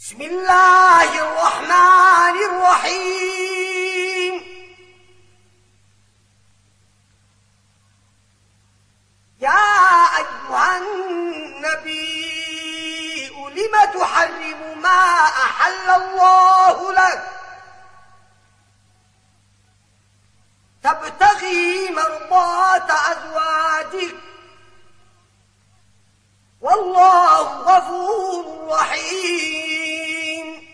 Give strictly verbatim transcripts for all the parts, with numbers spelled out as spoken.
بسم الله الرحمن الرحيم. يا أيها النبي لم تحرم ما أحل الله لك تبتغي مرضات أزواجك والله غفور رحيم.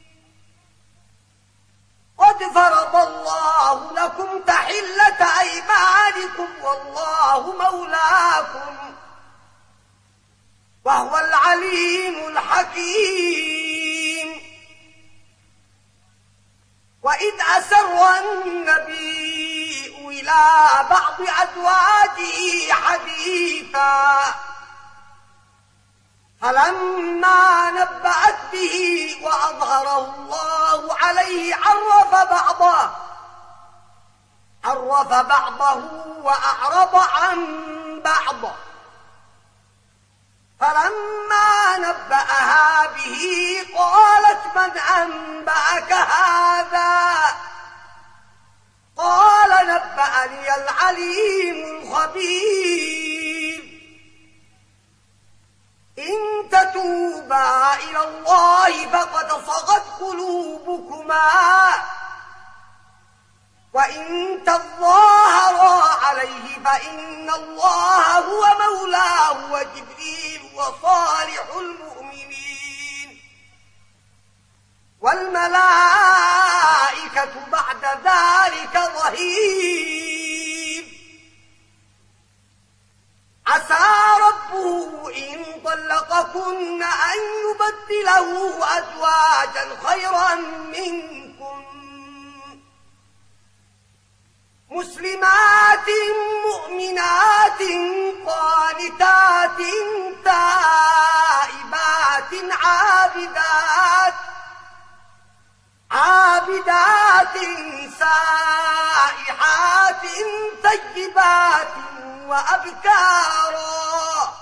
قد فرض الله لكم تحلة أيمانكم والله مولاكم وهو العليم الحكيم. وإذ أسر النبي إلى بعض أزواجه حديثا فلما نبأت به وأظهره الله عليه عرف بعضه عرف بعضه وأعرض عن بعض. فلما نبأها به قالت من أنبأك هذا؟ قال نبأني العليم الخبير. إن تتوبا إلى الله فقد صغت قلوبكما وإن تظاهرا عليه فإن الله هو مولاه وجبريل وصالح المؤمنين والملائكة بعد ذلك ظهير. عسى ربه إن طلقكن أن يبدله أزواجا خيرا منكن مسلمات مؤمنات قانتات تائبات عابدات عابدات سائحات طيبات وأبكارا.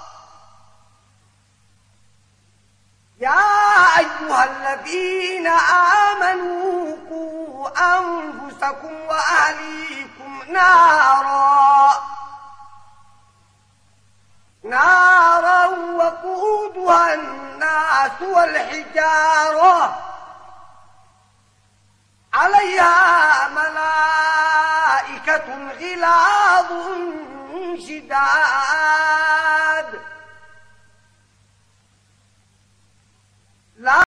يا أيها الذين آمنوا قوا أنفسكم وأهليكم نارا نارا وقودها الناس والحجارة عليها ملائكة غلاظ شداد